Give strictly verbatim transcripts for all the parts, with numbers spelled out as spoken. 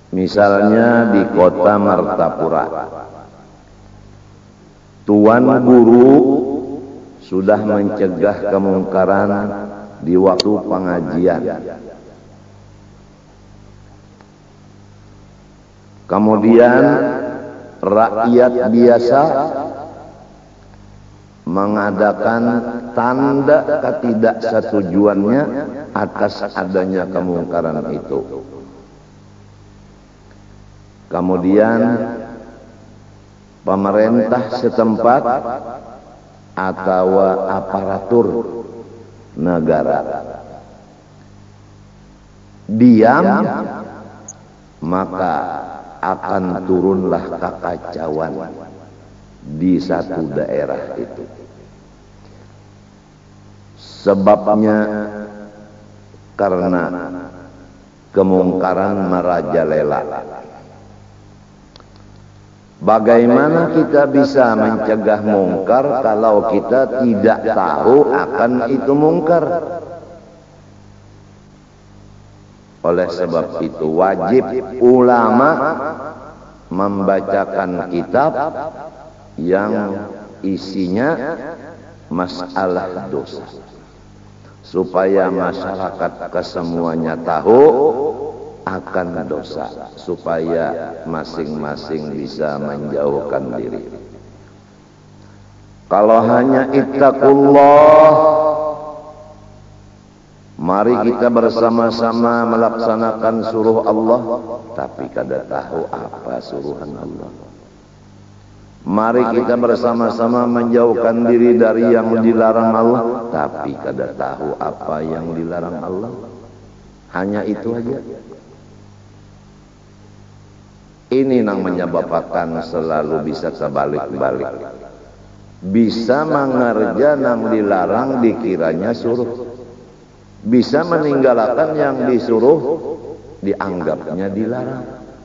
Misalnya di kota Martapura, tuan guru sudah mencegah kemungkaran di waktu pengajian. Kemudian rakyat biasa mengadakan tanda ketidaksetujuannya atas adanya kemungkaran itu. Kemudian pemerintah setempat atau aparatur negara diam, maka akan turunlah kekacauan di satu daerah itu. Sebabnya karena kemungkaran merajalela. Bagaimana kita bisa mencegah mungkar kalau kita tidak tahu akan itu mungkar? Oleh sebab itu wajib ulama membacakan kitab yang isinya masalah dosa, supaya masyarakat kesemuanya tahu akan dosa, supaya masing-masing bisa menjauhkan diri. Kalau hanya ittaqullah, mari kita bersama-sama melaksanakan suruh Allah, tapi kada tahu apa suruhan Allah. Mari kita bersama-sama menjauhkan diri dari yang dilarang Allah, tapi kada tahu apa yang dilarang Allah. Hanya itu aja. Ini yang menyebabkan selalu bisa terbalik-balik. Bisa mengerja yang dilarang dikiranya suruh. Bisa meninggalkan yang disuruh dianggapnya dilarang.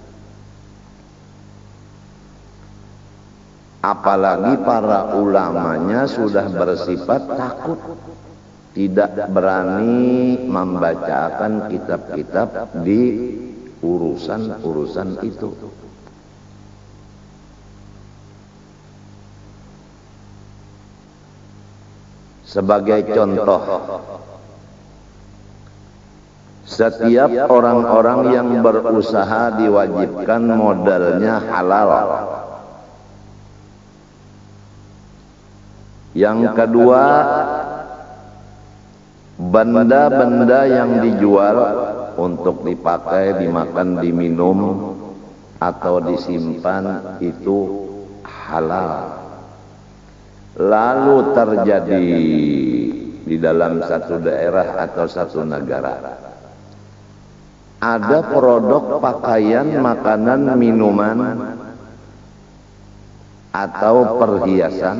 Apalagi para ulamanya sudah bersifat takut, tidak berani membacakan kitab-kitab di urusan-urusan itu. Sebagai contoh, setiap orang-orang yang berusaha diwajibkan modalnya halal. Yang kedua, benda-benda yang dijual untuk dipakai, dimakan, diminum atau disimpan itu halal. Lalu terjadi di dalam satu daerah atau satu negara, ada produk pakaian, makanan, minuman atau perhiasan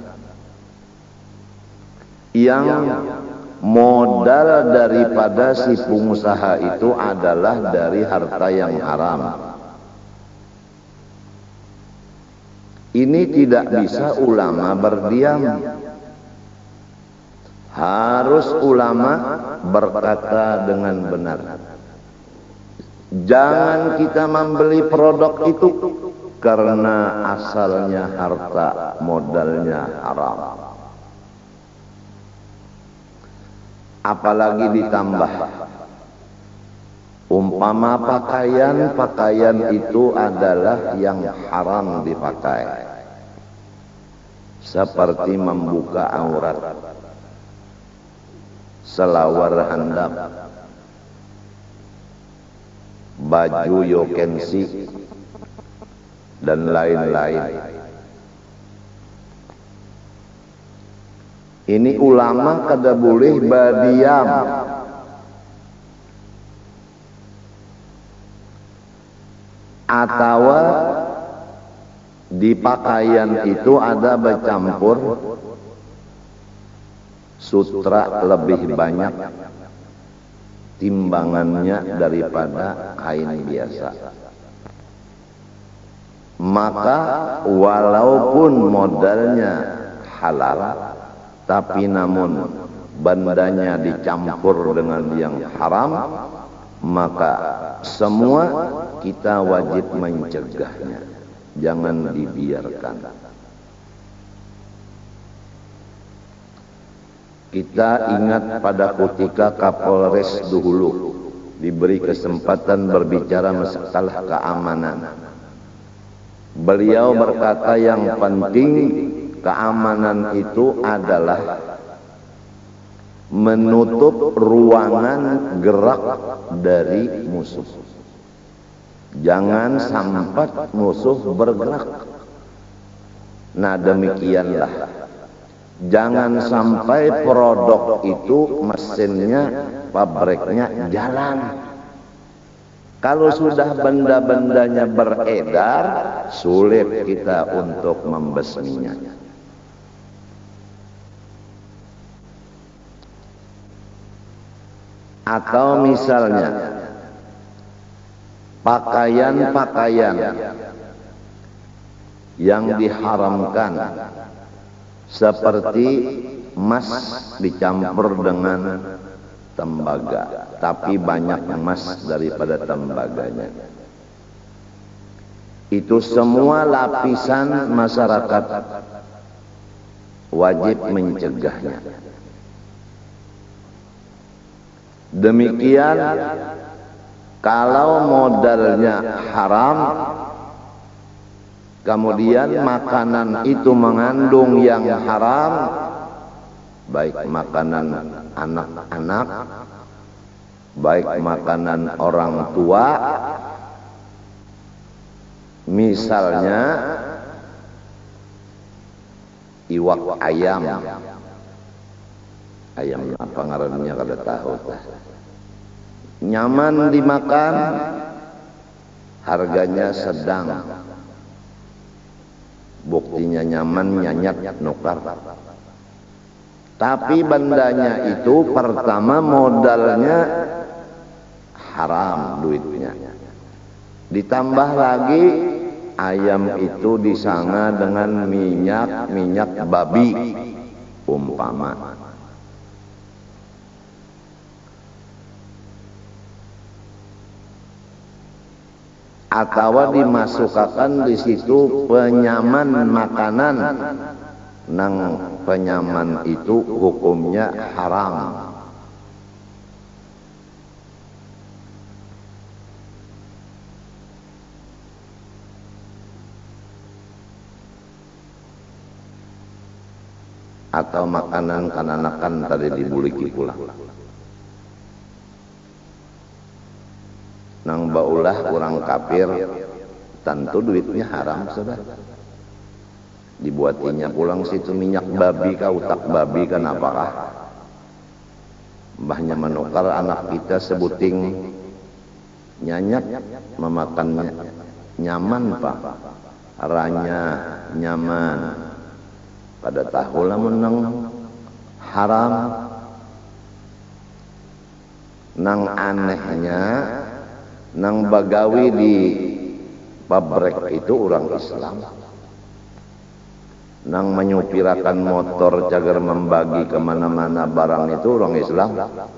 yang modal daripada si pengusaha itu adalah dari harta yang haram. Ini tidak bisa ulama berdiam. Harus ulama berkata dengan benar. Jangan kita membeli produk itu karena asalnya harta modalnya haram. Apalagi ditambah umpama pakaian, pakaian itu adalah yang haram dipakai, seperti membuka aurat, selawar handap, baju yokensi, dan lain-lain. Ini ulama kada boleh berdiam. Atau di pakaian itu ada bercampur sutra lebih banyak timbangannya daripada kain biasa. Maka walaupun modalnya halal, tapi namun bandanya dicampur dengan yang haram, maka semua kita wajib mencegahnya, jangan dibiarkan. Kita ingat pada ketika Kapolres dahulu diberi kesempatan berbicara masalah keamanan. Beliau berkata yang penting keamanan itu adalah menutup ruangan gerak dari musuh. Jangan sampai musuh bergerak. Nah demikianlah. Jangan sampai produk itu mesinnya, pabriknya jalan. Kalau sudah benda-bendanya beredar, sulit kita untuk membasminya. Atau misalnya pakaian-pakaian yang diharamkan seperti emas dicampur dengan tembaga, tapi banyak emas daripada tembaganya. Itu semua lapisan masyarakat wajib mencegahnya. Demikian kalau modalnya haram, kemudian makanan itu mengandung yang haram, baik makanan anak-anak, baik makanan orang tua, misalnya iwak ayam, ayam apa ngarannya kada tahu, nyaman dimakan, harganya sedang, buktinya nyaman, nyanyat, nukar. Tapi bandanya itu pertama modalnya haram duitnya. Ditambah lagi ayam itu disanga dengan minyak minyak babi umpama. Atau dimasukkan di situ penyaman makanan. Nang penyaman itu hukumnya haram. Atau makanan kananakan tadi dibuliki pula. Nang baulah orang kafir, tentu duitnya haram sudah. Dibuatinya pulang situ minyak babi kah, utak babi kan apakah? Mbahnya menukar anak kita sebuting nyanyat memakannya nyaman pak, aranya nyaman. Pada tahulah menang haram. Nang anehnya, nang bagawi di pabrik itu orang Islam. Nang menyupirakan motor cagar membagi kemana-mana barang itu orang Islam.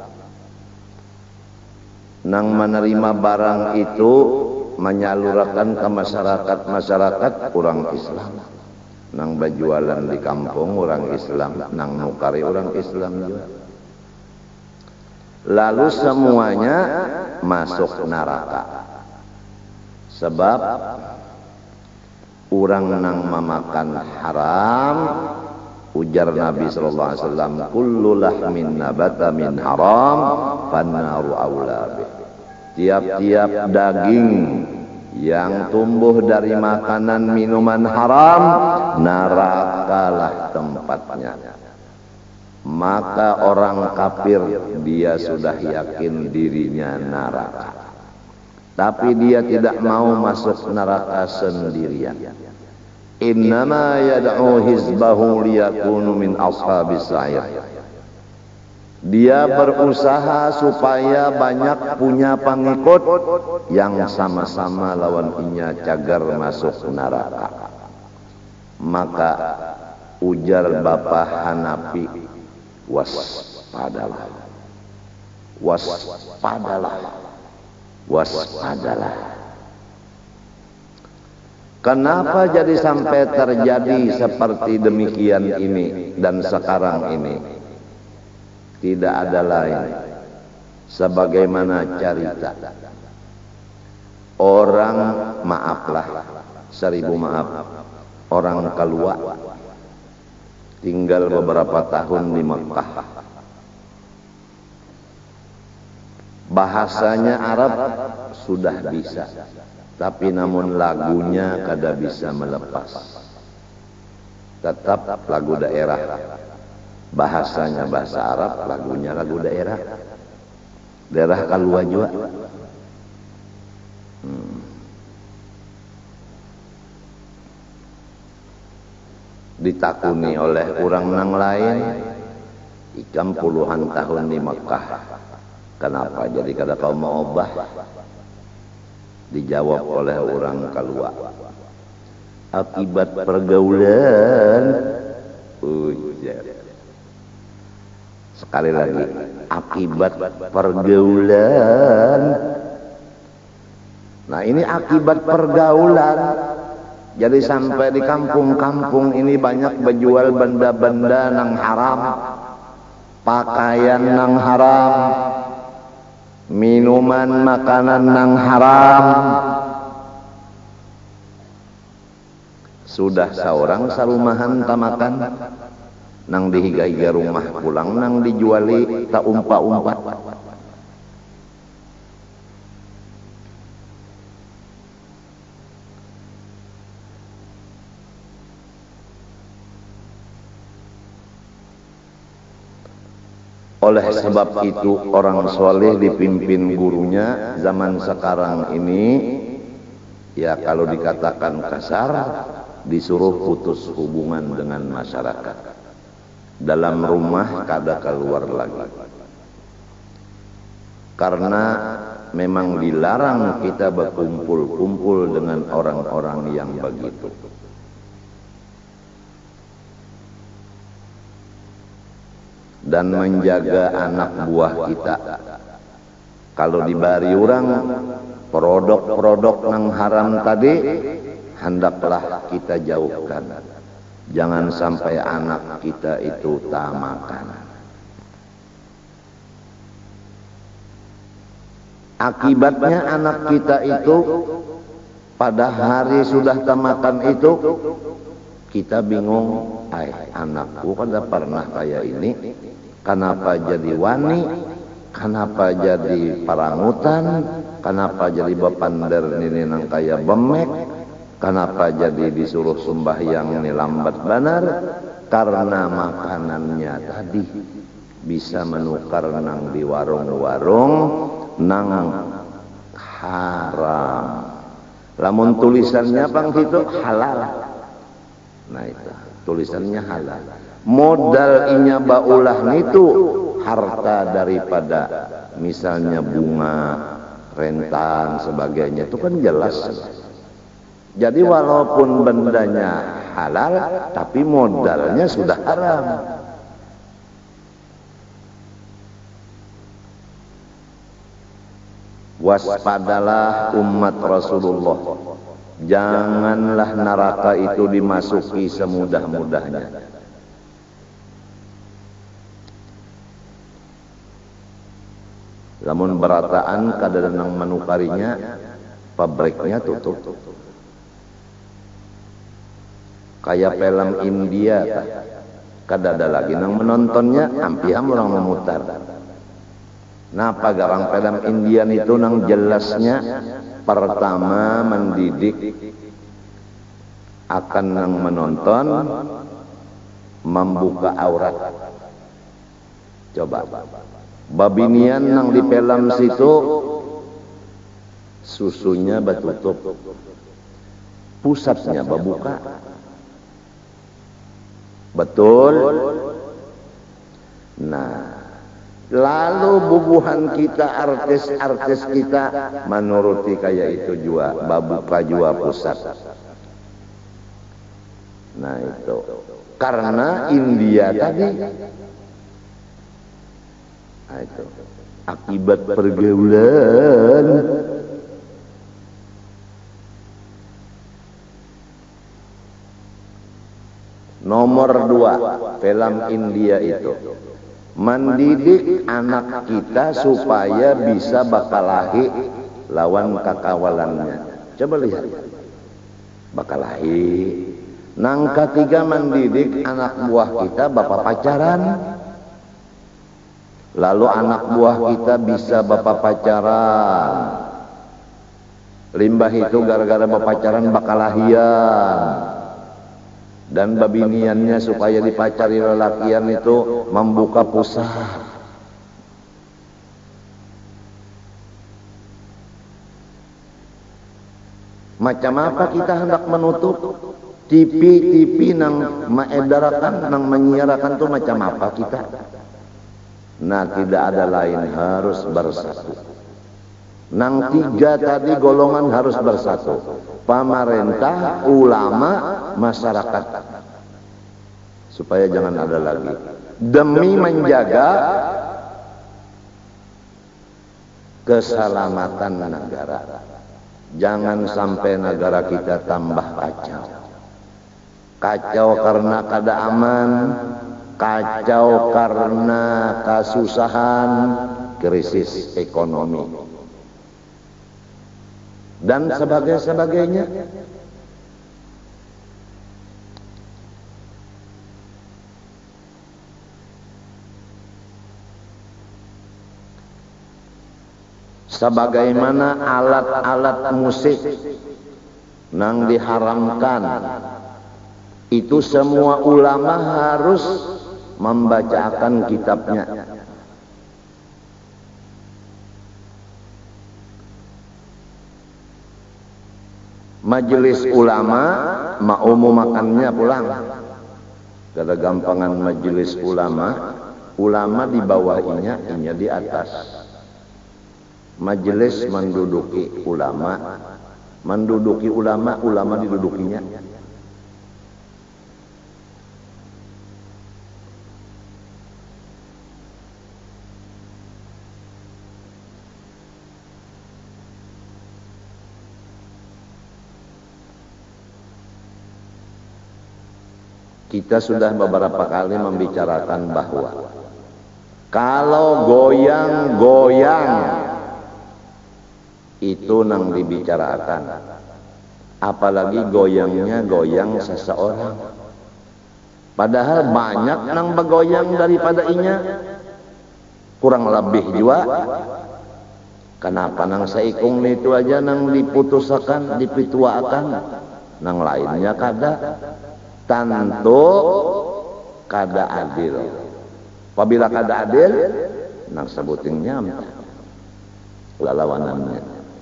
Nang menerima barang itu menyalurkan ke masyarakat-masyarakat orang Islam. Nang berjualan di kampung orang Islam, nang nukari orang Islam juga. Lalu semuanya masuk neraka. Sebab orang nang memakan haram, ujar Nabi sallallahu alaihi wasallam, kullu lahmin nabata min haram fannaru aula bih. Tiap-tiap daging yang tumbuh dari makanan minuman haram, nerakalah tempatnya. Maka orang kafir dia sudah yakin dirinya neraka. Tapi dia tidak mau masuk neraka sendirian. Innama yad'u hizbahu liyakunu min ashabis sa'ir. Dia berusaha supaya banyak punya pengikut yang sama-sama lawan inya cagar masuk neraka. Maka ujar Bapak Hanafi, waspadalah. Waspadalah. Waspadalah. Kenapa jadi sampai terjadi seperti demikian ini dan sekarang ini? Tidak ada lain sebagaimana cerita orang, maaflah, seribu maaf, orang keluar tinggal beberapa tahun di Mekah. Bahasanya Arab sudah bisa, tapi namun lagunya kada bisa melepas. Tetap lagu daerah. Bahasanya bahasa Arab, lagunya lagu daerah. Daerah keluar juga. Hmm. Ditakuni oleh orang nang lain, ikam puluhan tahun di Mekah. Kenapa jadi kada kau mau obah? Dijawab oleh orang keluar, akibat pergaulan. Ujar. Sekali lagi, akibat pergaulan. Nah ini akibat pergaulan. Jadi sampai di kampung-kampung ini banyak berjual benda-benda nang haram, pakaian nang haram, minuman makanan nang haram. Sudah seorang sarumahan tamakan nang dihiga-higa rumah pulang nang dijuali tak umpa-umpat. Oleh sebab itu orang soleh dipimpin gurunya zaman sekarang ini, ya kalau dikatakan kasar, disuruh putus hubungan dengan masyarakat. Dalam rumah kada keluar lagi. Karena memang dilarang kita berkumpul-kumpul dengan orang-orang yang begitu. Dan menjaga anak buah kita. Kalau dibari orang produk-produk nang haram tadi, hendaklah kita jauhkan. Jangan sampai anak kita itu tak makan. Akibatnya anak kita itu pada hari sudah tak makan itu, kita bingung. Ay, anakku kan tak pernah kayak ini. Kenapa jadi wani? Kenapa jadi parangutan? Kenapa jadi bapander ini nang kaya bemek? Kenapa jadi disuruh sembahyang ini lambat benar? Karena makanannya tadi bisa menukar nang di warung-warung nang haram. Lamun tulisannya bang itu halal. Nah itu tulisannya halal. Modal inya baulah itu harta daripada misalnya bunga, rentan, sebagainya itu kan jelas. Jadi walaupun bendanya halal, tapi modalnya sudah haram. Waspadalah umat Rasulullah. Janganlah neraka itu dimasuki semudah-mudahnya. Lamun berataan kadang nang menukarinya, pabriknya tutup. Kayak film India, kada ada lagi nang menontonnya, ampiam orang memutar. Napa garang film Indian itu nang jelasnya pertama mendidik akan nang menonton, membuka aurat. Coba babinian nang di film situ susunya batutup, pusatnya babuka. Betul. Nah, lalu bubuhan kita, artis-artis kita menuruti kayak itu jua, babuka jua pusat. Nah itu karena India tadi. Nah, itu akibat pergaulan. Nomor dua, film India itu mendidik anak kita supaya bisa bakalahi lawan kakawalannya. Coba lihat, bakalahi. Nang ketiga, mendidik anak buah kita bapak pacaran. Lalu anak buah kita bisa bapak pacaran. Limbah itu gara-gara bapak pacaran bakalahian. Dan babiniannya supaya dipacari lelakian itu membuka pusat. Macam apa kita hendak menutup? T V-T V nang mengedarkan, nang menyiarakan itu macam apa kita? Nah, tidak ada lain, harus bersatu. Nang tiga tadi golongan harus bersatu. Pemerintah, ulama, masyarakat. Supaya jangan ada lagi. Demi menjaga keselamatan negara. Jangan sampai negara kita tambah kacau. Kacau karena kada aman, kacau karena kesusahan, krisis ekonomi, dan sebagainya. Sebagaimana alat-alat musik nang diharamkan, itu semua ulama harus membacakan kitabnya. Majelis ulama maumumakannya pulang. Kada gampangan majelis ulama, ulama di bawah inya, inya di atas. Majelis menduduki ulama, menduduki ulama, ulama didudukinya. Kita sudah beberapa kali membicarakan bahwa kalau goyang-goyang itu nang dibicarakan, apalagi goyangnya goyang seseorang. Padahal banyak nang begoyang daripada inya, kurang lebih juga. Kenapa nang seikung itu aja nang diputusakan, dipituakan, nang lainnya kada? Tentu kada adil. Apabila kada adil, nang sebutin nyampe lawanannya.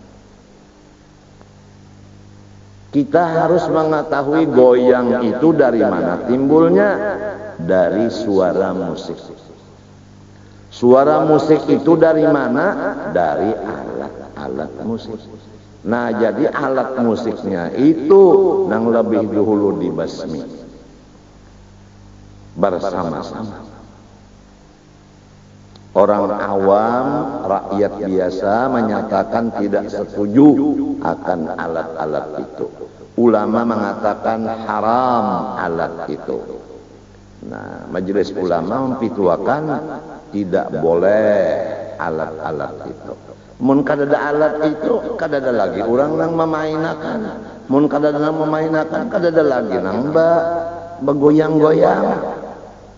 Kita harus mengetahui goyang itu dari mana timbulnya. Dari suara musik. Suara musik itu dari mana? Dari alat-alat musik. Nah, jadi alat musiknya itu yang lebih dahulu dibasmi bersama-sama. Orang awam, rakyat biasa menyatakan tidak setuju akan alat-alat itu. Ulama mengatakan haram alat itu. Nah, majelis ulama memfitwakan tidak boleh alat-alat itu. Mun kadada alat itu, kadada lagi orang nang memainakan. Mun kadada nang memainakan, kadada lagi nang ba begoyang-goyang.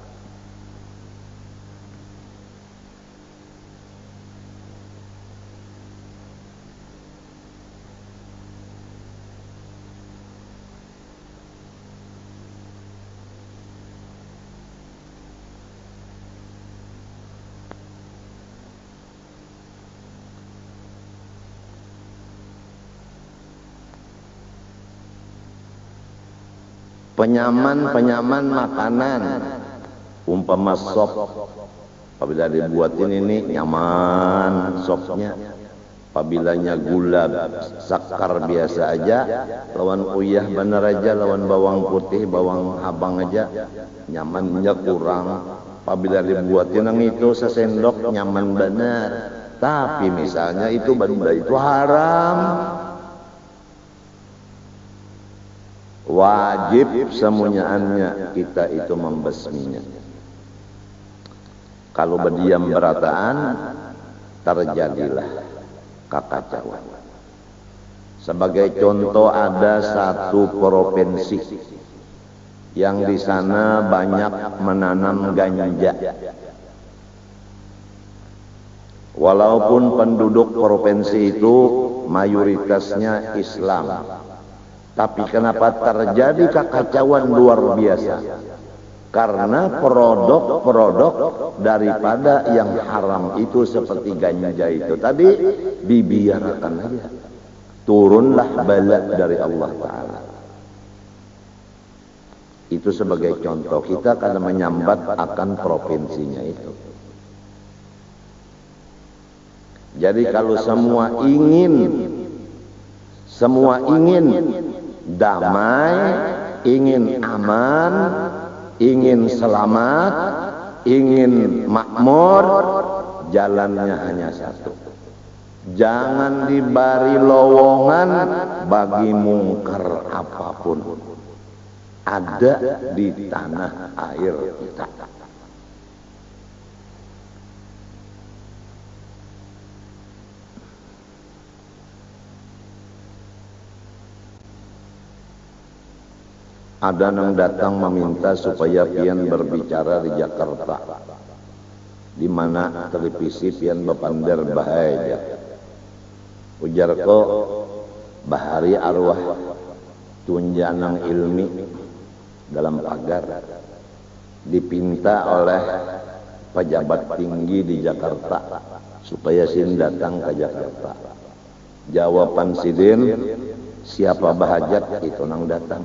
Penyaman-penyaman makanan, umpama sop, apabila dibuatin ini nyaman sopnya. Apabilanya gula sakar biasa aja, lawan uyah bener aja, lawan bawang putih, bawang habang aja, nyamannya kurang. Apabila dibuatin yang itu sesendok nyaman bener, tapi misalnya itu benda itu haram. wajib semuanya kita itu membasminya. Kalau berdiam berataan, terjadilah kekacauan. Sebagai contoh, ada satu provinsi yang di sana banyak menanam ganja. Walaupun penduduk provinsi itu mayoritasnya Islam, tapi kenapa terjadi kekacauan luar biasa? Karena produk-produk daripada yang haram itu seperti ganja itu tadi dibiarkan aja. Turunlah bala dari Allah Ta'ala. Itu sebagai contoh kita karena menyambat akan provinsinya itu. Jadi kalau semua ingin semua ingin damai, ingin aman, ingin selamat, ingin makmur, jalannya hanya satu. Jangan diberi lowongan bagi mungkar apapun. Ada di tanah air kita. Ada yang datang meminta supaya pian berbicara di Jakarta, di mana televisi pian bepander bahaya. Ujar ko bahari arwah tunjanang ilmi dalam pagar dipinta oleh pejabat tinggi di Jakarta supaya sin datang ke Jakarta. Jawaban sidin, siapa bahajat itu nang datang.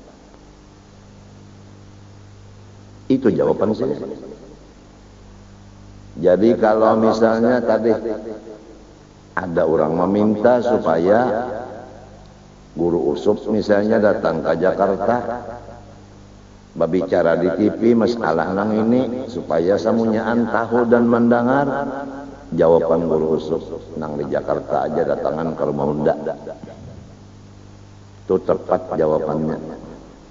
Itu jawaban saya. Jadi kalau misalnya tadi ada orang meminta supaya guru usup misalnya datang ke Jakarta berbicara di T V masalah nang ini supaya semuanyaan tahu dan mendengar, jawaban guru usup nang di Jakarta aja datangan ke rumah unda. Itu tepat jawabannya.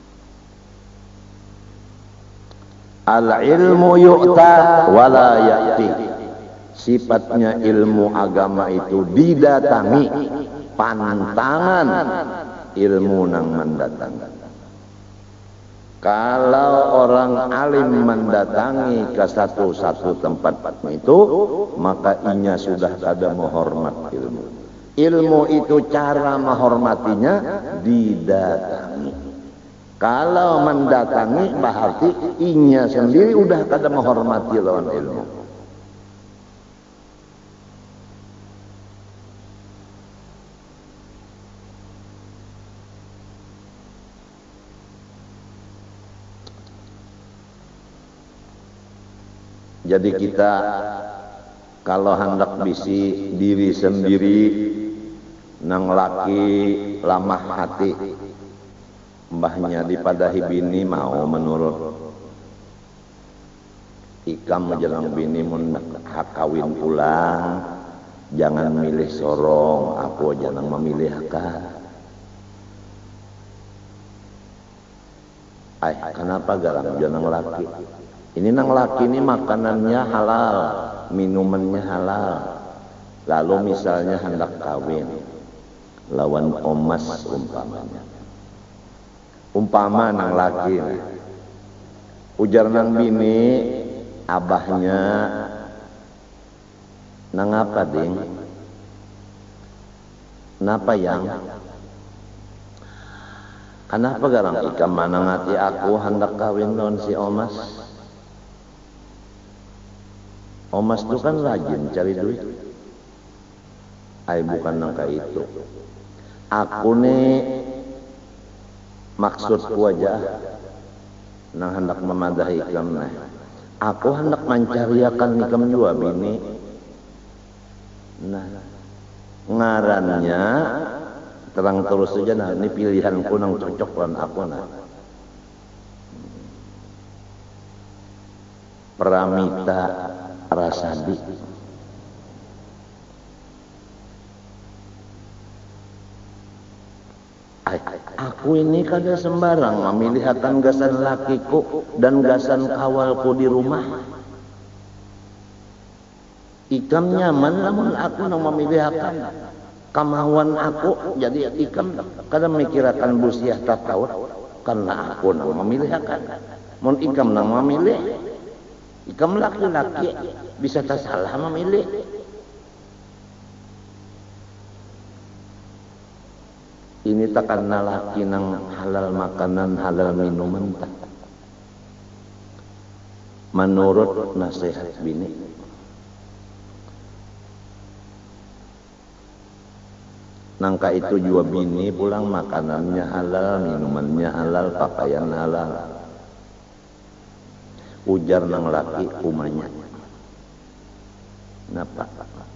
Al-ilmu yu'ta wala ya'ti. Sifatnya ilmu agama itu didatangi, pantangan ilmu nang mendatangi. Kalau orang alim mendatangi ke satu-satu tempat itu, maka inya sudah ada menghormat ilmu. Ilmu itu cara menghormatinya didatangi. Kalau mendatangi berarti inya sendiri udah kada menghormati lawan ilmu. Jadi kita kalau hendak bisi diri sendiri nang laki lamah hati, mbahnya dipadahi bini mau menurut ikam menjelang bini mun hak kawin pulang, jangan milih sorong, aku jangan memilih akad. Ay, kenapa garam jangan laki? Ini nang laki ini makanannya halal, minumannya halal. Lalu misalnya hendak kawin lawan omas umpamanya. Umpama nang laki, ujar nang bini, abahnya nang apa ding? Napa yang? Kenapa garang ikam manangati aku hendak kawin lawan si omas? Omas itu kan rajin cari duit. Ay bukan nangka itu. Aku nih maksudku aja nang hendak memadahi ikam nah. Aku hendak mencariakan ikam juga bini. Nah, ngarannya terang terus saja nah ini pilihanku nang cocok dengan aku nah. Pramita Rasadi. Aku ini kada sembarang memilihakan gasan lakiku dan gasan kawalku di rumah. Ikam nyaman namun aku nang memilihakan kemauan aku, jadi ikam kada mikirakan busiah tatawat karena aku nang memilihakan. Mun ikam nang memilih, ikam laki-laki bisa tak salah memilih. Ini takkan laki nang halal makanan, halal minuman tak. Menurut nasihat bini, nangka itu juga bini pulang makanannya halal, minumannya halal, pakaian halal. Ujar nang laki umanya. Napa?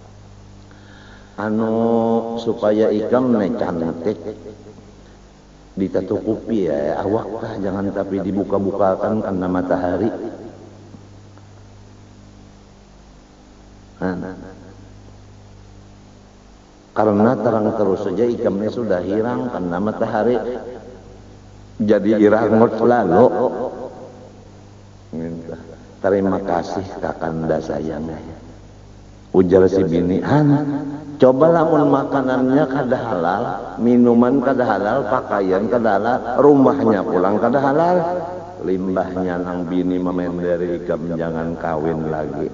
Anu supaya ikam ne cantik ditatukupi ya awak kah, jangan tapi dibuka-bukakan karena matahari. Nah, karena terang terus saja ikamnya sudah hilang karena matahari, jadi irangot lalu. Terima kasih kakanda sayang. Ujar si bini, "Han, cobalah mun makanannya kada halal, minuman kada halal, pakaian kada halal, rumahnya pulang kada halal." Limbahnya nang bini memenderi ikam jangan kawin lagi.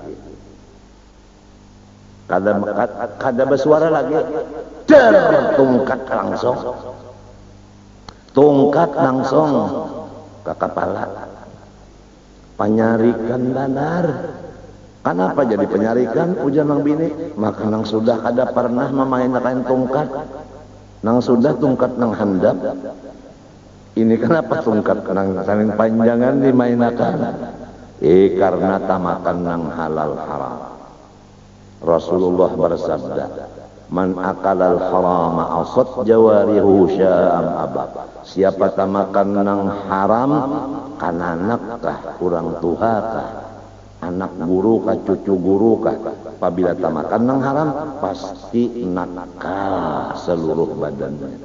Kada kada bersuara lagi. Der, tungkat langsung. Tungkat langsung ke kepala. Penyarikan benar. Kenapa jadi penyarikan? Ujar nang bini, maka nang sudah kada pernah memainkan tungkat. Nang sudah tungkat nang handap. Ini kenapa tungkat nang saling panjangan dimainakan? Eh karena tamakan nang halal haram. Rasulullah bersabda, "Man akalal harama asad jawarihu sya'am abab." Siapa tamakan nang haram, kananak kah, kurang tuha kah, anak guru kah, cucu guru kah, apabila tamakan nang haram pasti nakal seluruh badannya.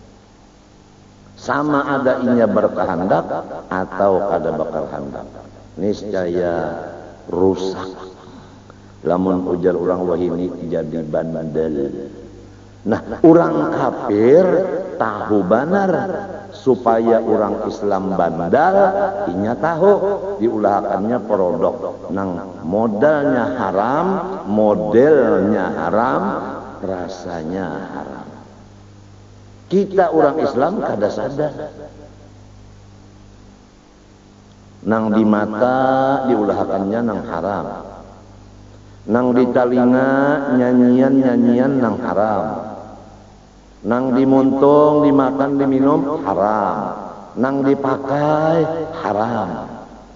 Sama ada inya berkehendak atau kada berkehendak, niscaya rusak. Lamun ujar orang wahini jadi bandel. Nah, orang kafir tahu benar supaya orang Islam bandal, inya tahu diulahakannya produk nang modalnya haram, modelnya haram, rasanya haram. Kita orang Islam kada sadar. Nang di mata diulahakannya nang haram. Nang di telinga nyanyian-nyanyian nang haram. Nang dimuntung, dimakan, diminum haram. Nang dipakai haram.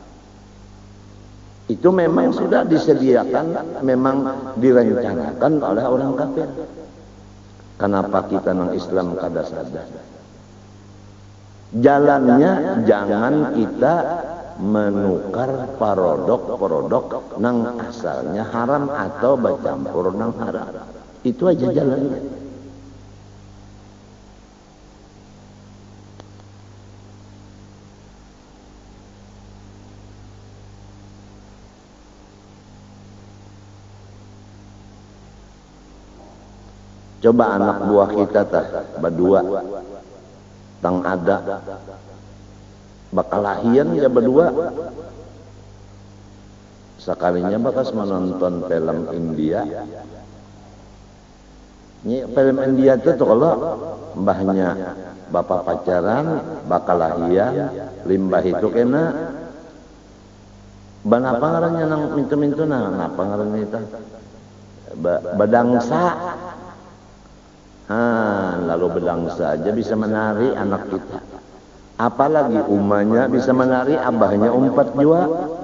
Itu memang sudah disediakan, memang direncanakan oleh orang kafir. Kenapa kita nang Islam kada sadar? Jalannya jangan kita menukar produk-produk nang asalnya haram atau bercampur nang haram. Itu aja jalannya. Coba anak buah kita tah berdua tang ada bakal lahian ya berdua, sekalinya bakas menonton film India. Ini film India itu tuh kalau mbahnya bapak pacaran bakal lahian, limbah itu kena ban apa ngarannya nang mintu-mintu nang apa ngarannya itu bedangsa. Ha, lalu bedangsa aja bisa menari anak kita. Apalagi umahnya bisa menari, abahnya umpat juga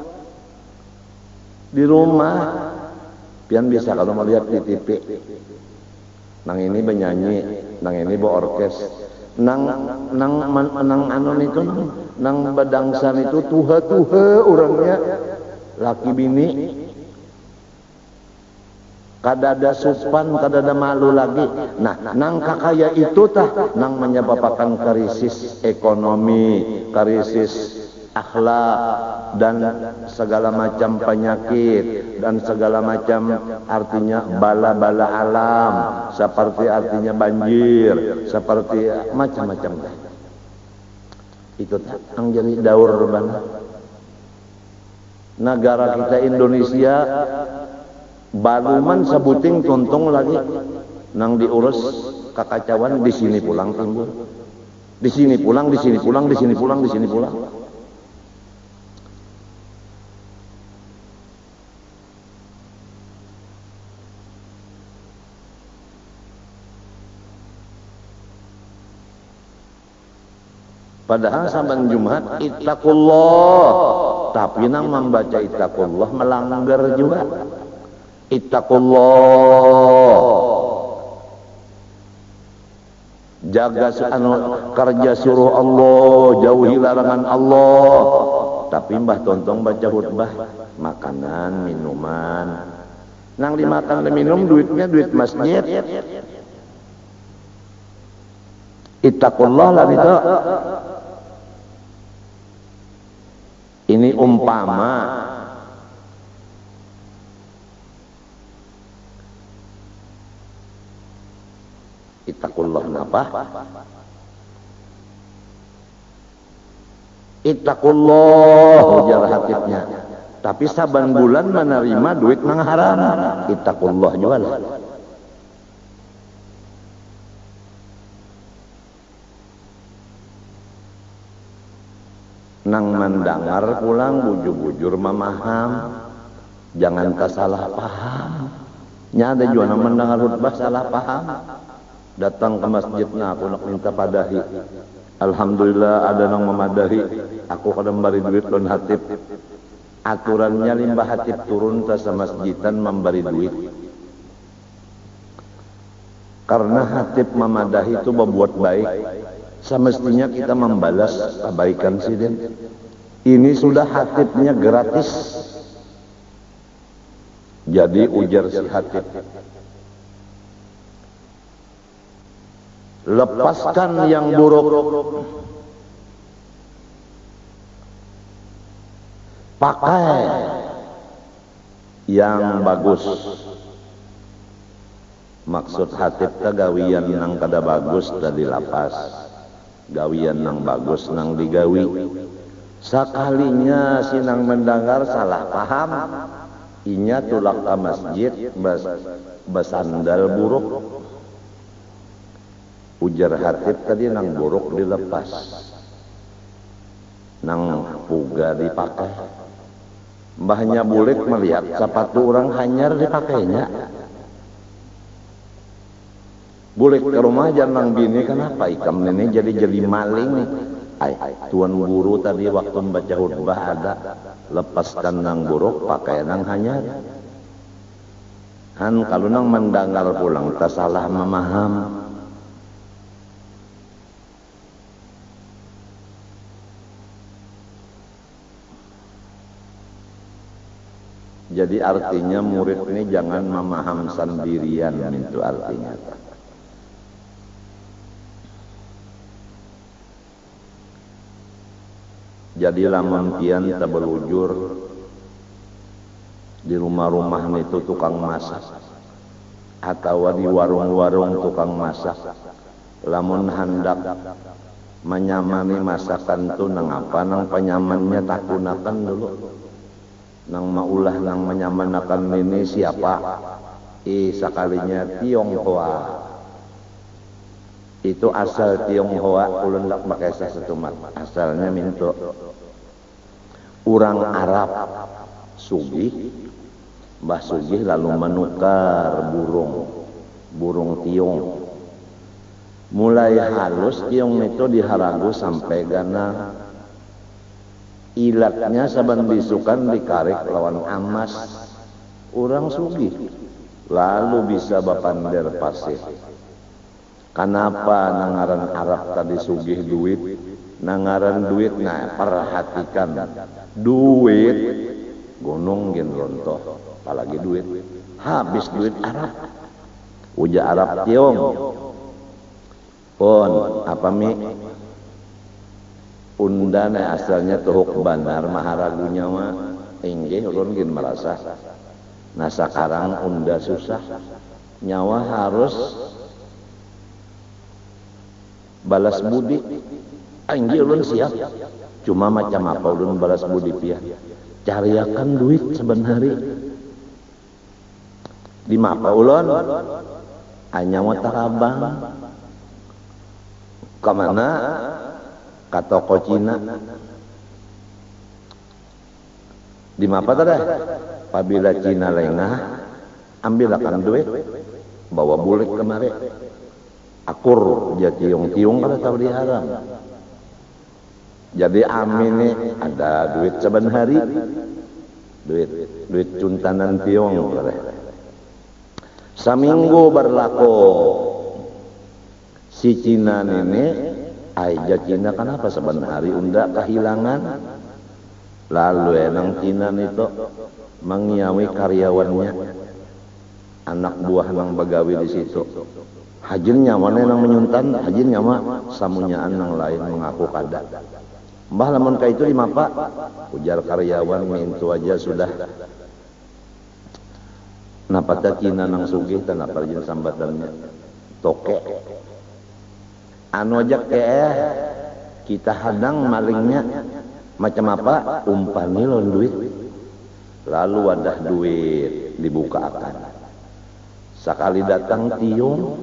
di rumah. Pian bisa kalau melihat di T V. Nang ini benyanyi, nang ini berorkes, nang nang nang anon itu nang, nang bedangsan itu tuha-tuha orangnya laki bini. kadada supan, kadada malu lagi. Nah, nang kakaya itu tah nang menyebabkan krisis ekonomi, krisis akhlak, dan segala macam penyakit, dan segala macam artinya bala-bala alam, seperti artinya banjir, seperti macam-macam. Itu ang jadi daur bana. Negara kita Indonesia baluman sebuting tuntung lagi nang diurus kekacauan, di sini pulang timbul, di sini pulang, di sini pulang, di sini pulang, di sini pulang. Padahal saban Jumat ittaqullah, tapi nang membaca ittaqullah melanggar juga. Ittaqullah, jaga anu kerja suruh Allah, jauhi larangan Allah. Tapi mbah tontong baca khutbah makanan, minuman, nang dimakan dan minum duitnya duit masjid. Ittaqullah lah itu. Ini umpama ittaqullah napa? Ittaqullah ujar hatibnya. Tapi saban bulan menerima duit nang haram. Ittaqullah juga lah. Nang mendengar pulang bujur-bujur memaham, jangan salah paham. Nya ada juga nang mendengar khutbah salah paham, datang ke masjidnya aku nak minta padahi. Alhamdulillah ada nang memadahi, aku kadang bari duit lon hatib. Aturannya limbah hatib turun ke masjidan memberi duit. Karena hatib memadahi itu berbuat baik, semestinya kita membalas kebaikan sidin. Ini sudah hatibnya gratis. Jadi ujar si hatib, lepaskan yang buruk, pakai yang bagus. Maksud hatib gawian nang kada bagus tadi lapas, gawian nang bagus nang digawi. Sakalinya sinang mendengar salah paham, inya tulak ke masjid bas, basandal buruk. Ujar hatib tadi nang buruk dilepas, nang puga dipakai. Mbahnya bulik melihat sepatu orang hanyar dipakainya. Bulik ke rumah jangan bini, kenapa ikam ini jadi jadi maling nih. Ay, tuan guru tadi waktu membaca khutbah ada, lepaskan nang buruk pakai nang hanyar. Han kalau nang mendengar pulang tak salah memaham. Jadi artinya murid ini jangan memaham sendirian, itu artinya. Jadi lamun pian tabelujur di rumah-rumah itu tukang masak atau di warung-warung tukang masak, lamun hendak menyamani masakan tu nang apa nang penyamannya tak gunakan dulu, nang maulah nang menyamanakan ini siapa? Eh sakalinya Tionghoa. Itu asal Tionghoa, ulun tak pakai satu mat. Asalnya minto orang Arab sugih, Mbah Sugih lalu menukar burung, burung tiong. Mulai halus tiong itu diharagu sampai gana ilatnya saban bisukan dikarik lawan amas. Orang sugih lalu bisa bapander pasir. Kenapa nangaran Arab tadi sugih duit? Nangaran duit, nah perhatikan duit gunung gen rontoh, apalagi duit habis duit Arab. Uja Arab tiong. Pon apa mi? Undana asalnya tuhuk banar maharagunya mah inggih ulun gin merasa. Nah sekarang unda susah. Nyawa harus balas budi. Inggih ulun siap. Cuma macam apa ulun balas budi pian? Cariakan duit sebenari. Di mapa ulun? Hanya mau tarabang. Kemana? Ka toko Cina. Di mapa tadi? Apabila Cina lengah, ambilkan duit, bawa bulik kemari. Akur, dia tiung-tiung kada tahu diharam. Jadi amin nih ada duit saban hari, duit duit cuntanan tiung. Saminggu berlaku si Cina ini, aja Cina kenapa saban hari unda kehilangan. Lalu enang Cina itu mengiawi karyawannya, anak buah nang bagawi di situ. Hajinnya mana nang menyuntan, hajinnya mah samunyaan nang lain mengaku kada. Mbah lamun ka itu di mapa, ujar karyawan mintu aja sudah. Napa ta Cina nang sugih tan apa jeung sambatannya? Toke. Anu aja ke kita hadang malingnya macam apa? Umpani lon duit. Lalu wadah duit dibukakan. Sekali datang tiung.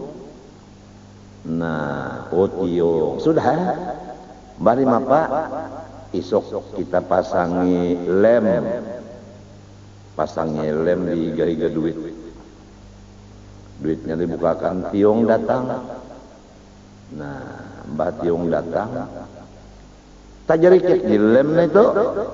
Nah, oh tiung. Sudah. Bari mapa isok kita pasangi lem. Pasangi lem di higa-higa duit. Duitnya dibukakan, tiung datang. Nah, Mbah tiung datang. Tajarikit di lem itu.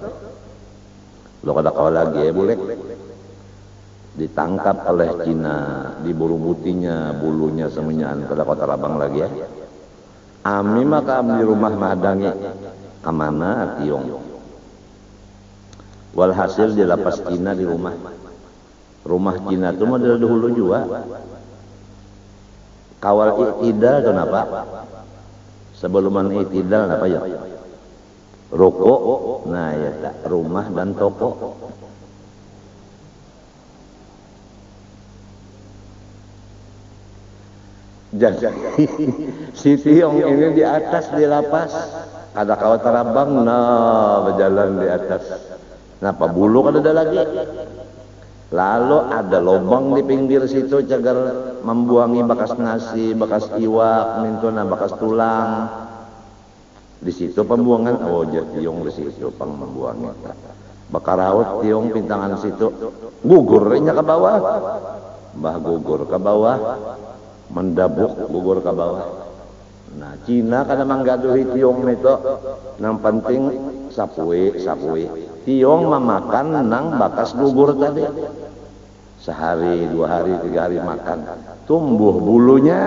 Lo kada kau lagi ya boleh. Ditangkap oleh Cina, diburu butinya, bulunya semuanya kada kau tarabang lagi ya. Ami maka di rumah madangi kemana tiung. Walhasil dia lapas Cina di rumah. Rumah Cina itu mah dari dahulu juga. Kawal iktidal kenapa? Sebelum iktidal apa ya? Roko, nah ya tak rumah dan toko. Jadi si tiong ini di atas di lapas, ada kawat tarabang, nah berjalan di atas. Kenapa bulu kan ada lagi? Lalu ada lubang di pinggir situ cagar membuangi bekas nasi, bekas iwak, mintuna bekas tulang. Di situ pembuangan, oh jadi tiong di situ pang membuangnya. Bakar raut tiong pintangan situ, gugurnya ke bawah, Mbah gugur ke bawah. Mendabuk gugur ke bawah. Nah, Cina kada manggaduhi tiong itu, nang penting sapui sapui. Tiong memakan nang bakas gugur tadi. Sehari, dua hari, tiga hari makan, tumbuh bulunya.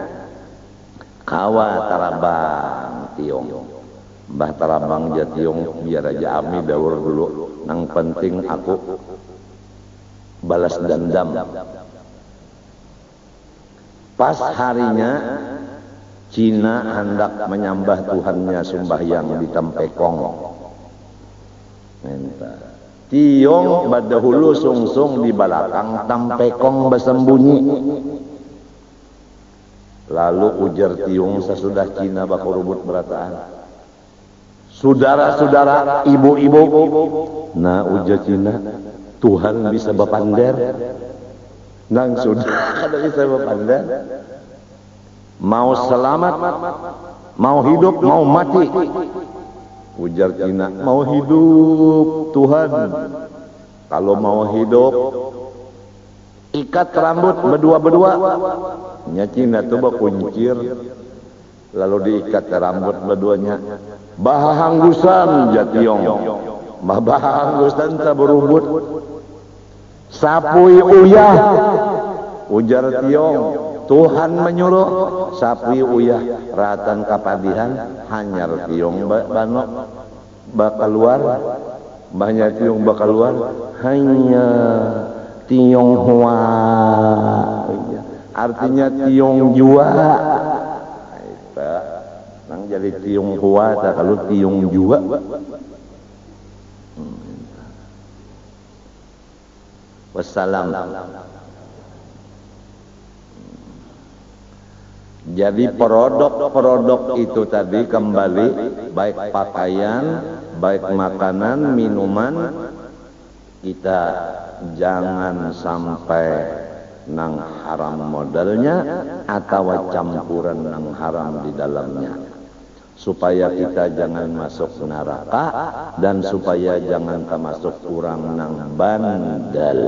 Kawa tarabang tiong. Mbah tarabang ja tiong biar aja ami daur dulu. Nang penting aku balas dendam. Pas harinya Cina hendak menyembah Tuhannya sembahyang di Tempekong. Tiong badahulu sungsung di belakang Tempekong bersembunyi. Lalu ujar tiung sesudah Cina baku rubut berataan. Saudara-saudara, ibu-ibu. Nah ujar Cina, Tuhan bisa bepander. Nang sudah kada bisa berpandang. Mau selamat, mau hidup, mau mati. Ujar Cina, mau hidup Tuhan. Kalau mau hidup, ikat rambut berdua-berdua. Nya Cina tu bakuncir, lalu diikat rambut berduanya. Bahanggusan jationg, bahanggusan tak berubut. Sapui uyah, ujar tiong. Tuhan menyuruh sapui uyah ratan kapadihan hanyar tiong banok bakal luar banyak tiong bakal luar hanya Tionghoa, artinya tiong jua. Eta nang jadi Tionghoa ta kalau tiong jua. Wassalam. Jadi produk-produk itu tadi kembali baik pakaian, baik makanan, minuman, kita jangan sampai nang haram modalnya atau campuran nang haram di dalamnya, supaya kita jangan masuk neraka dan supaya jangan termasuk orang nang bandel.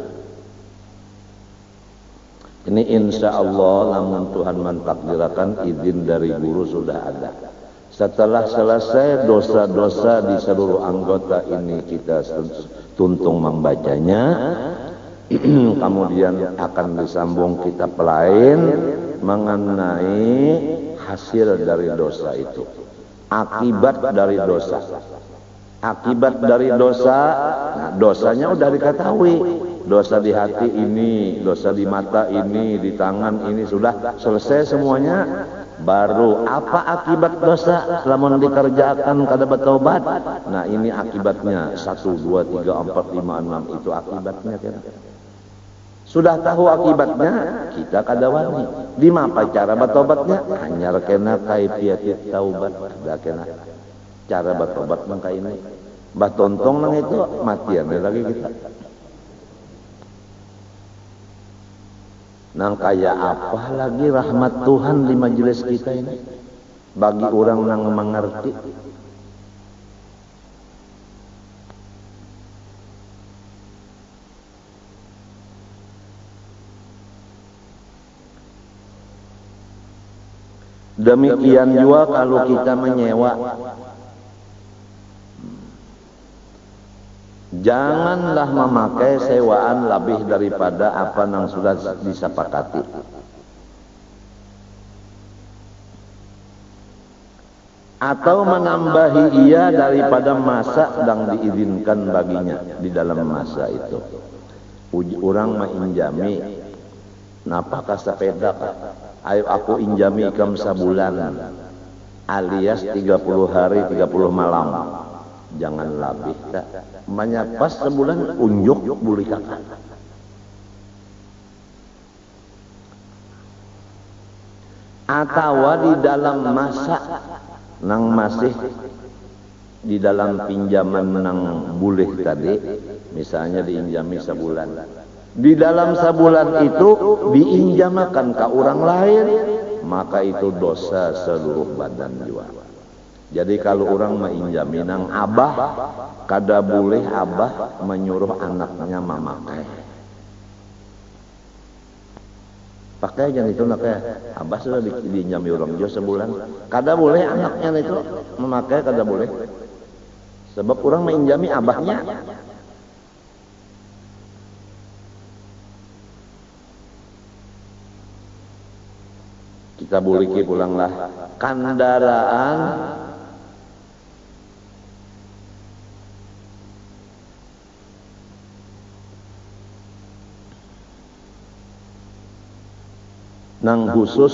Ini insya Allah namun Tuhan mentakdirkan izin dari guru sudah ada. Setelah selesai dosa-dosa di seluruh anggota ini kita tuntung membacanya, kemudian akan disambung kitab lain mengenai hasil dari dosa itu, akibat dari dosa. Akibat dari dosa, nah dosanya udah diketahui. Dosa di hati ini, dosa di mata ini, di tangan ini, sudah selesai semuanya. Baru apa akibat dosa selama dikerjakan kada bertobat. Nah ini akibatnya satu, dua, tiga, empat, lima, enam itu akibatnya kan. Sudah tahu akibatnya, kita kada wani. Di apa cara bertobatnya? Hanya kena kaifiat taubat, ada kena cara bertobat mangka ini. Batontong nang itu matian lagi kita. Nang kaya apa lagi rahmat Tuhan di majelis kita ini bagi orang yang mengerti. Demikian juga kalau kita menyewa, janganlah memakai sewaan lebih daripada apa yang sudah disepakati. Atau menambahi ia daripada masa yang diizinkan baginya di dalam masa itu. Orang menginjami, napakah sepeda kah? Ayo aku injami ikam sabulan, alias tiga puluh hari tiga puluh malam. Jangan lebih tak. Banyak pas sebulan unjuk boleh kakak. Atau di dalam masa nang masih di dalam pinjaman nang boleh tadi, misalnya diinjami sebulan. Di dalam sebulan itu diinjamakan ke orang lain, maka itu dosa seluruh badan juga. Jadi kalau orang menginjami nang abah, kada boleh abah menyuruh anaknya memakai. Pakai jangan itu nak ya. Abah sudah di, diinjami orang juga sebulan. Kada boleh anaknya itu memakai, kada boleh. Sebab orang menginjami abahnya. Kita boleh pulanglah kendaraan nang khusus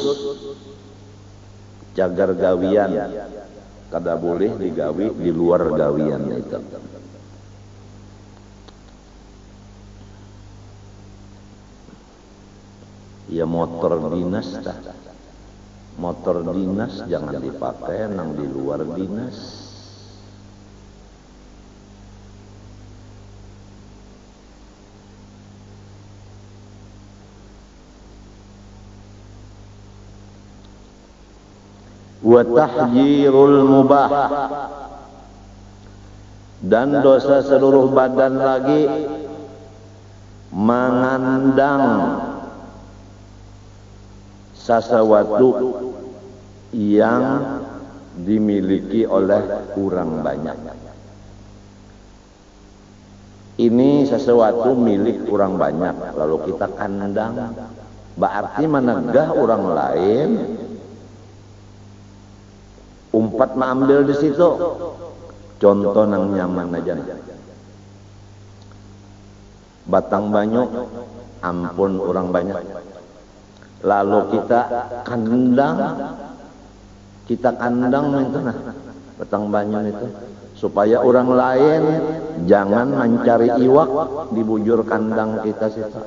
jagar gawian kada boleh digawi di luar gawian itu. Ya motor dinas dah. Motor dinas jangan dipakai nang di luar dinas. Wa tahjirul mubah, dan dosa seluruh badan lagi mengandang sesuatu yang dimiliki oleh orang banyak. Ini sesuatu milik orang banyak, lalu kita kandang, berarti menegah orang lain, umpat mengambil di situ. Contoh yang nyaman aja. batang banyu, ampun orang banyak. Lalu kita kandang, kita kandang itu nah, batang banyu itu, supaya orang lain jangan mencari iwak di bujur kandang kita situ.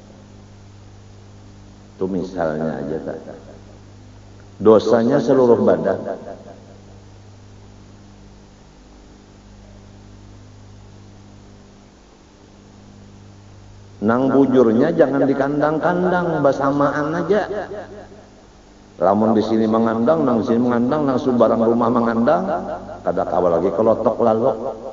Itu misalnya aja tadi. Dosanya seluruh badan. Nang bujurnya jangan di kandang-kandang, bersamaan aja. Lamun di sini mengandang, nang sini mengandang, nang subarang rumah mengandang, kada kawal lagi kelotok lalu.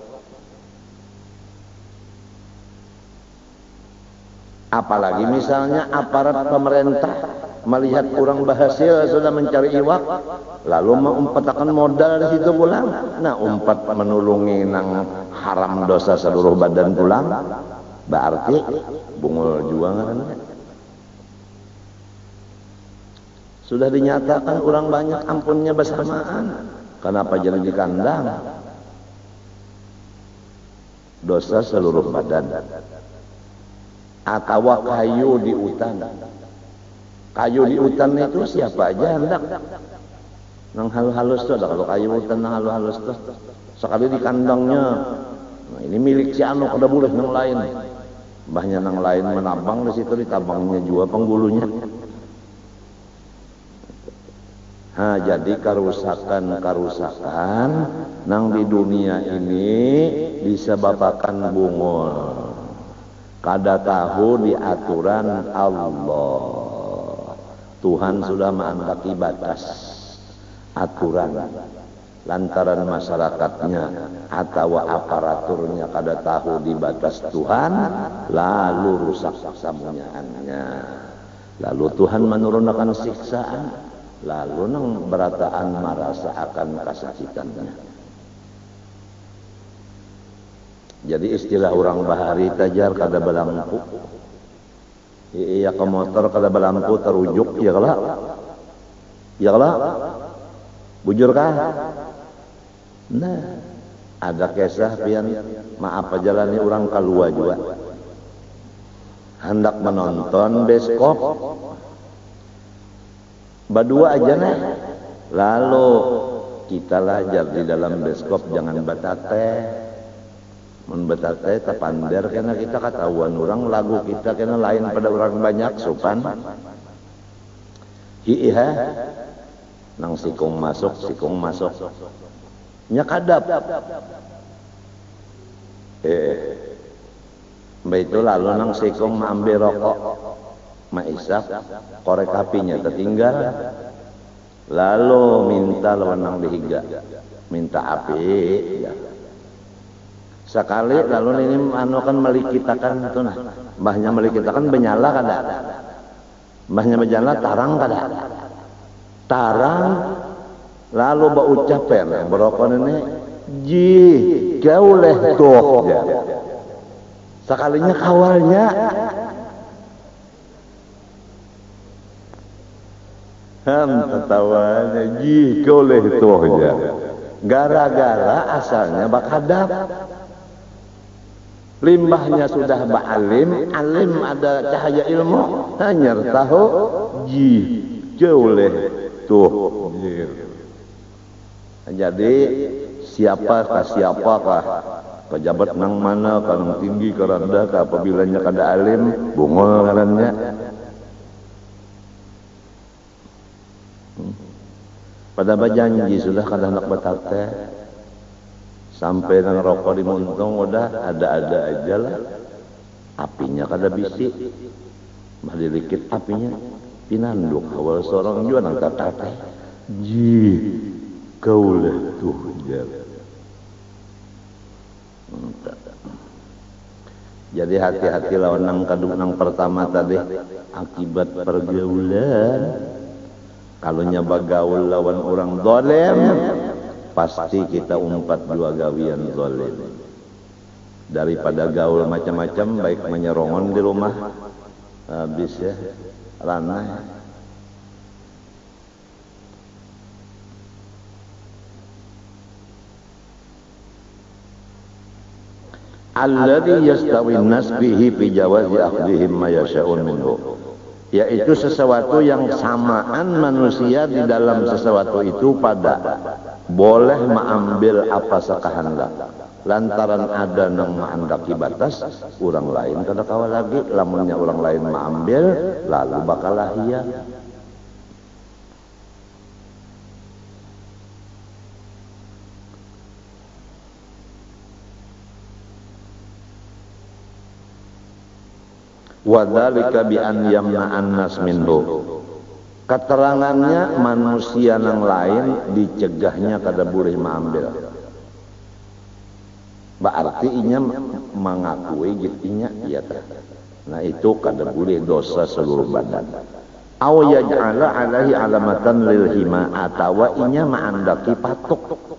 Apalagi misalnya aparat pemerintah melihat orang berhasil sudah mencari iwak, lalu mengumpetakan modal di situ pulang. Nah, umpat menulungi nang haram dosa seluruh badan pulang, berarti bungul juangan. Sudah dinyatakan orang banyak ampunnya bersamaan. Kenapa jadi di kandang? Dosa seluruh badan. Atau kayu di hutan. Kayu di hutan itu siapa aja hendak. Nang halus-halus tuh, kalau kayu hutan nang halus-halus tuh. Sekali di kandangnya, nah ini milik si anu, kada boleh nang lain. Mbahnya nang lain menabang di situ, ditabangnya juga penggulunya. Nah, jadi karusakan-karusakan nang di dunia ini disebabkan bungul. Kada tahu di aturan Allah. Tuhan sudah mengandaki batas aturan. Lantaran masyarakatnya atau aparaturnya kada tahu di batas Tuhan, lalu rusak samunyaannya. Lalu Tuhan menurunkan siksaan, lalu nang berataan merasa akan kesakitannya. Jadi istilah orang bahari tajar kada belampu. Iya ke motor kada belampu terujuk, ya kala. Ya kala. Bujur kah? Nah, ada kisah pian maaf aja lah nih orang kalua juga. Hendak menonton bioskop. Badua aja nih. Lalu kita lajar di dalam bioskop jangan batate. Mun batate tapander karena kita ketahuan orang lagu kita kena lain pada orang banyak sopan. Hiiha nang sikung masuk, sikung masuk. Nya kadap. Eh. Mbak itu lalu nang sikung ambil rokok. Maisap korek apinya tertinggal. Lalu minta lawan nang dihiga. Minta api ya. Sekali lalu ini anu kan melikitakan itu nah. Mbahnya melikitakan benyala kada. Mbahnya benyala tarang kada. Tarang lalu baucap ya berokon ini ji kau leh tuh ya. Sekalinya kawalnya ham tertawanya ji kau leh tuh ya. Gara-gara asalnya bakadap. Limbahnya sudah ba'alim, alim ada cahaya ilmu, hanya tahu ji joleh tuh. Jadi siapakah siapakah pejabat nang mana, kanang tinggi, karanda, apabila nya kada alim, bungol karannya. Pada bajanji sudah kada nak batate. Sampai nang rokok dimuntung udah ada-ada aja lah. Apinya kada bisi. Mah dilikit apinya. Pinanduk awal seorang juga nang tatate. Ji kau lah tuh jar. Jadi hati-hati lawan nang kadung nang pertama tadi. Akibat pergaulan. Kalau nyaba gaul lawan orang dolem, pasti kita umpat dua gawian zalim. Daripada gaul macam-macam, baik menyerongon di rumah, habis ya, ranah. alladzi yastawi an-nas bihi fi jawazi akhdhihim ma yasha'un minhu, yaitu sesuatu yang samaan manusia di dalam sesuatu itu pada boleh mengambil apa sakahendak, lantaran ada nang maandaki batas orang lain kada kawa lagi, lamunnya orang lain mengambil lalu bakalah iya. Wadzalika bi an yamna'an nas minhu, keterangannya manusia yang lain dicegahnya kada boleh mengambil, berarti inya mengakui gitunya iya tah. Nah itu kada boleh dosa seluruh badan. Aw yaj'ala alaihi alamatan lil hima, atawa inya maandaki patok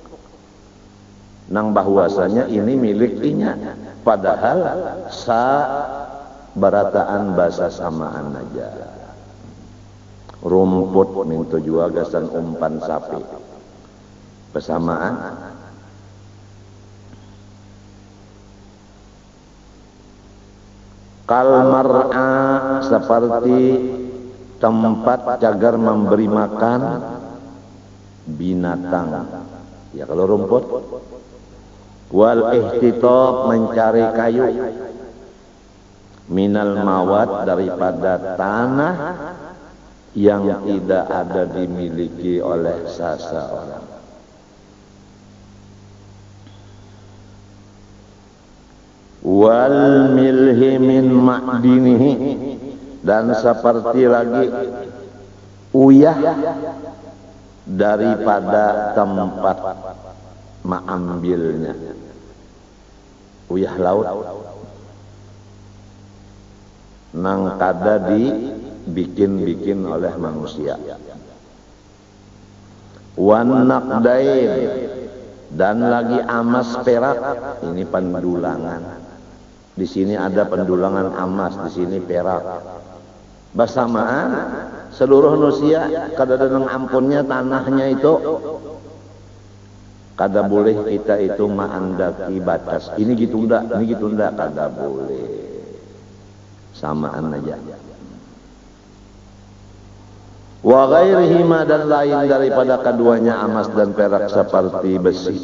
nang bahwasanya ini milik inya, padahal sa barataan bahasa samaan aja. Rumput mintu jua gasan umpan sapi, bersamaan. Kalmar'a, seperti tempat cagar memberi makan binatang, ya kalau rumput. Wal ihtitab, mencari kayu, minal mawat, daripada tanah yang tidak ada dimiliki oleh seseorang. Wal milhi min ma'dinihi, dan seperti lagi uyah daripada tempat mengambilnya, uyah laut nang kada dibikin-bikin oleh manusia. Wan naqdain, dan lagi amas perak, ini pendulangan. Di sini ada pendulangan emas, di sini perak. Bersamaan seluruh manusia kada ada nang ampunnya tanahnya itu. Kada boleh kita itu maandaki batas. Ini gitu ndak, ini gitu ndak, kada boleh. Samaan aja. Wa ghairihima, dan lain daripada keduanya emas dan perak, seperti besi.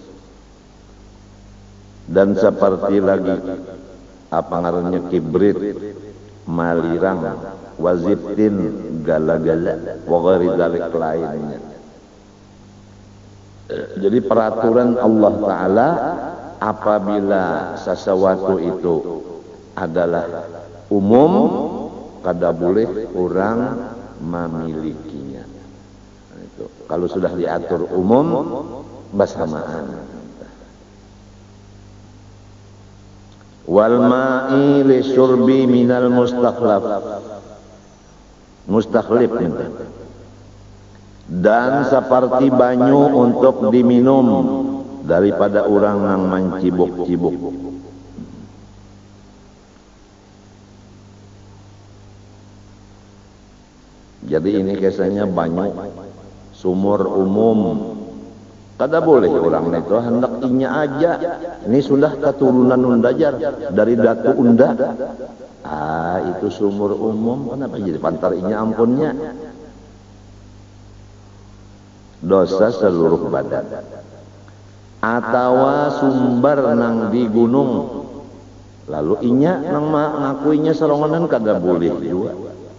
Dan seperti lagi apa ngarannya kibrit, malirang, wazibtin, gala-gala, wa ghairi dzalik lainnya. Jadi peraturan Allah Ta'ala, apabila sesuatu itu adalah umum, kada boleh orang memilikinya. Nah, itu. Kalau sudah diatur umum, bersamaan. Wal ma'i li syurbi minal mustakhlaf, mustakhlif, dan seperti banyu untuk diminum daripada orang yang mencibuk-cibuk. Jadi ini kisahnya banyu sumur umum, kada boleh orang itu hendak inya aja. Ini sudah keturunan undajar dari datu unda. Ah, itu sumur umum, kenapa jadi pantar inya ampunnya? Dosa seluruh badan. Atawa sumber nang di gunung, lalu inya nang ngakuinya serongonan, kada boleh juga.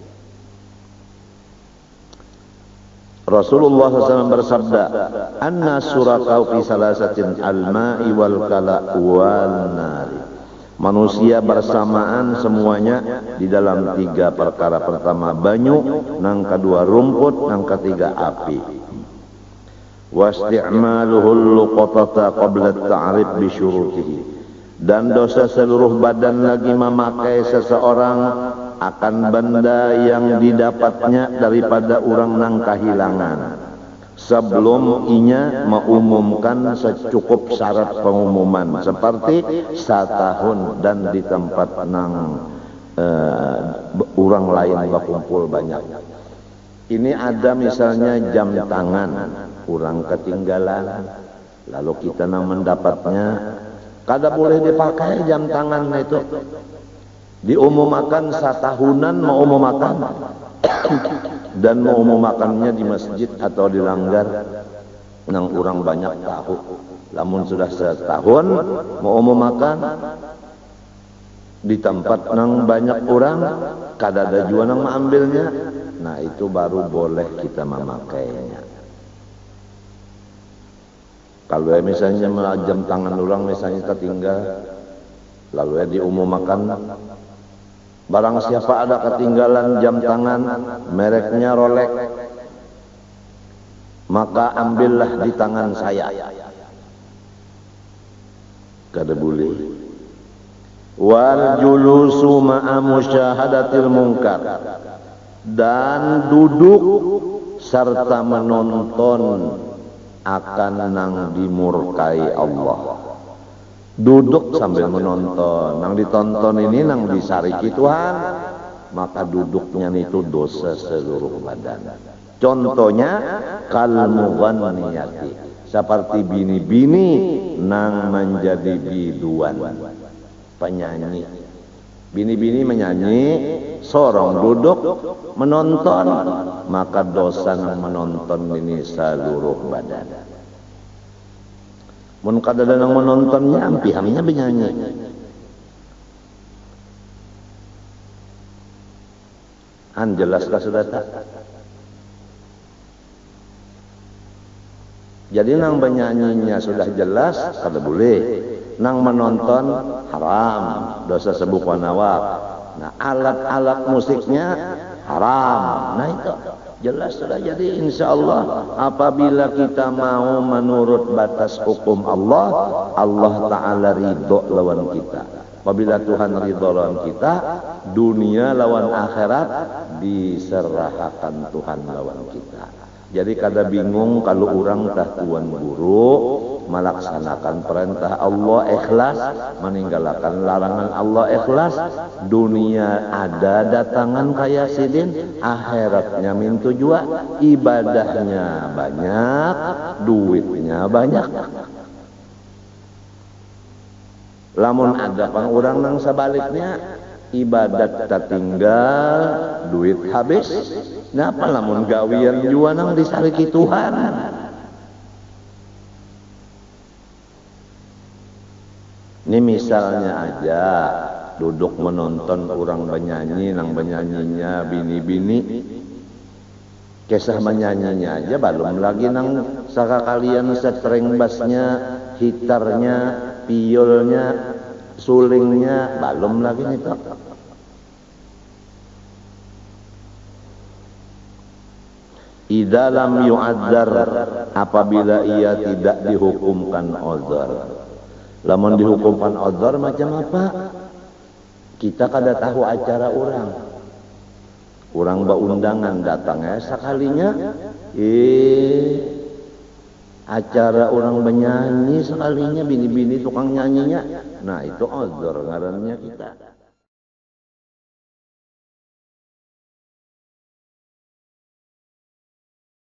Rasulullah shallallahu alaihi wasallam bersabda, anna surakau fi salasatin al-ma'i wal kala wal nari. Manusia bersamaan semuanya di dalam tiga perkara. Pertama banyu, nang kedua rumput, nang ketiga api. Wasti'maluhul luqatata qabla at-ta'rif bi syurutihi, dan dosa seluruh badan lagi memakai seseorang akan benda yang didapatnya daripada orang nang kahilangan, sebelum inya mengumumkan secukup syarat pengumuman, seperti setahun dan di tempat nang uh, orang lain berkumpul banyak. Ini ada misalnya jam tangan, orang ketinggalan, lalu kita nang mendapatnya kada boleh dipakai jam tangan itu. Diumumakan satahunan mau umumakan dan mau umumakannya di masjid atau di langgar nang orang banyak tahu. Lamun sudah setahun mau umumakan di tempat nang banyak orang kada ada jua nang mengambilnya, nah itu baru boleh kita memakainya. Kalau ya misalnya jam tangan orang misalnya tertinggal, lalu ya diumumakan, barang siapa ada ketinggalan jam tangan mereknya Rolex, maka ambillah di tangan saya. Kada boleh. Wal julusu ma'a musyahadatil munkar, dan duduk serta menonton akan nang dimurkai Allah. Duduk sambil menonton, nang ditonton ini nang disariki Tuhan, maka duduknya itu dosa seluruh badan. Contohnya kal mughanniyati, seperti bini-bini nang menjadi biduan, penyanyi. Bini-bini menyanyi, sorong duduk menonton, maka dosa nang menonton ini seluruh badan. Mun kadada nang menontonnya ampi-ampinya menyanyi. An jelaskah sudah tak? Jadi nang penyanyinya sudah jelas kada boleh. Nang menonton haram, dosa sebuk wanawak. Nah alat-alat musiknya haram. Nah itu jelas sudah. Jadi insya Allah apabila kita mau menurut batas hukum Allah, Allah Ta'ala ridho lawan kita. Apabila Tuhan ridho lawan kita, dunia lawan akhirat diserahkan Tuhan lawan kita. Jadi kada bingung kalau orang tah tuan guru melaksanakan perintah Allah ikhlas, meninggalkan larangan Allah ikhlas, dunia ada datangan kaya sidin, akhiratnya mintu jua, ibadahnya banyak, duitnya banyak. Lamun ada pang orang nang sebaliknya, ibadat tertinggal, duit habis. Napa lamun gawian jua nang disariki Tuhan. Ini misalnya aja duduk menonton orang penyanyi, nang penyanyinya bini-bini, kisah menyanyinya aja belum lagi nang saka kalian setreng bassnya, hitarnya, piolnya, sulingnya, belum lagi itu. Idza lam yu'adzar, apabila ia tidak dihukumkan uzur. Lamun dihukumkan uzur macam apa? Kita kada tahu acara orang. Orang baundangan datangnya sekalinya, eh acara orang menyanyi sekalinya, bini-bini tukang nyanyinya. Nah itu uzur ngarannya kita.